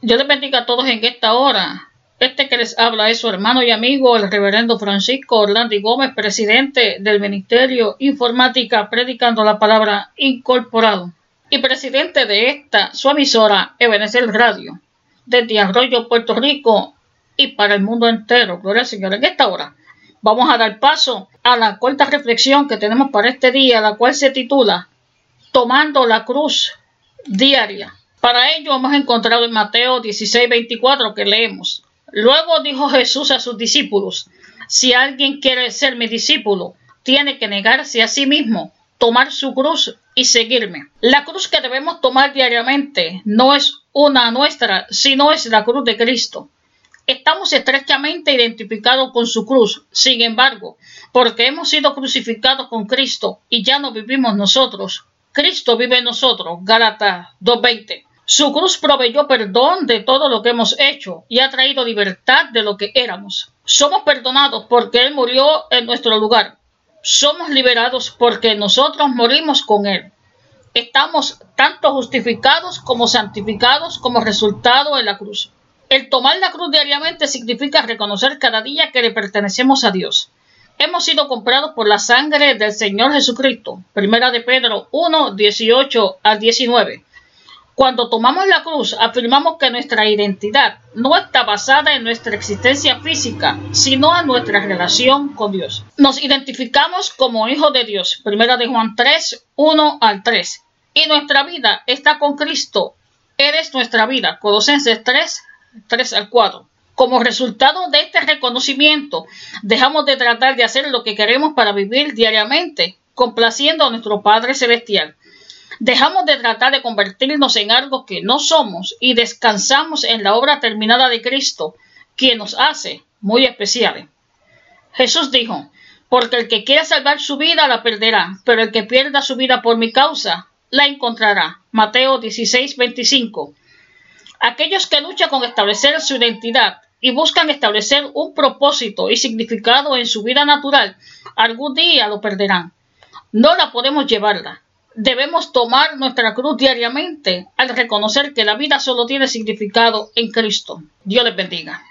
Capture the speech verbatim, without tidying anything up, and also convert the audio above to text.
Dios les bendiga a todos en esta hora. Este que les habla es su hermano y amigo, el reverendo Francisco Orlando Gómez, presidente del Ministerio Informática Predicando la Palabra Incorporado y presidente de esta, su emisora, Ebenezer Radio, desde Arroyo, Puerto Rico y para el mundo entero. Gloria al Señor. En esta hora vamos a dar paso a la corta reflexión que tenemos para este día, la cual se titula Tomando la cruz diaria. Para ello hemos encontrado en Mateo dieciséis veinticuatro que leemos: Luego dijo Jesús a sus discípulos: Si alguien quiere ser mi discípulo, tiene que negarse a sí mismo, tomar su cruz y seguirme. La cruz que debemos tomar diariamente no es una nuestra, sino es la cruz de Cristo. Estamos estrechamente identificados con su cruz, sin embargo, porque hemos sido crucificados con Cristo y ya no vivimos nosotros. Cristo vive en nosotros. Gálatas dos veinte. Su cruz proveyó perdón de todo lo que hemos hecho y ha traído libertad de lo que éramos. Somos perdonados porque Él murió en nuestro lugar. Somos liberados porque nosotros morimos con Él. Estamos tanto justificados como santificados como resultado de la cruz. El tomar la cruz diariamente significa reconocer cada día que le pertenecemos a Dios. Hemos sido comprados por la sangre del Señor Jesucristo. Primera de Pedro uno, dieciocho al diecinueve. Cuando tomamos la cruz, afirmamos que nuestra identidad no está basada en nuestra existencia física, sino en nuestra relación con Dios. Nos identificamos como hijos de Dios. Primera de Juan tres, uno al tres. Y nuestra vida está con Cristo. Él es nuestra vida. Colosenses tres, tres al cuatro. Como resultado de este reconocimiento, dejamos de tratar de hacer lo que queremos para vivir diariamente, complaciendo a nuestro Padre Celestial. Dejamos de tratar de convertirnos en algo que no somos y descansamos en la obra terminada de Cristo, quien nos hace muy especiales. Jesús dijo: Porque el que quiera salvar su vida la perderá, pero el que pierda su vida por mi causa la encontrará. Mateo dieciséis veinticinco. Aquellos que luchan con establecer su identidad y buscan establecer un propósito y significado en su vida natural, algún día lo perderán. No la podemos llevarla. Debemos tomar nuestra cruz diariamente al reconocer que la vida solo tiene significado en Cristo. Dios les bendiga.